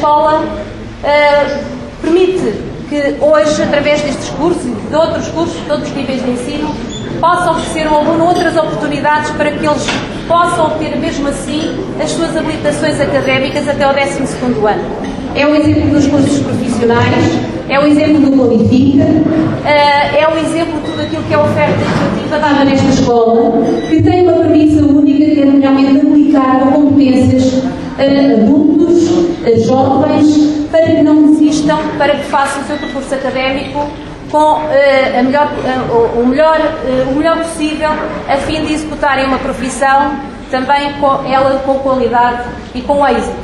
escola permite que hoje, através destes cursos e de outros cursos, de outros níveis de ensino, possa oferecer ao aluno outras oportunidades para que eles possam obter, mesmo assim, as suas habilitações académicas até ao 12º ano. É o exemplo dos cursos profissionais, é o exemplo do Qualifica, é o exemplo de tudo aquilo que é a oferta educativa dada nesta escola, que tem uma premissa única, que é realmente aplicar competências a adultos, a jovens, para que não desistam, para que façam o seu percurso académico com o melhor possível, a fim de executarem uma profissão também com qualidade e com êxito.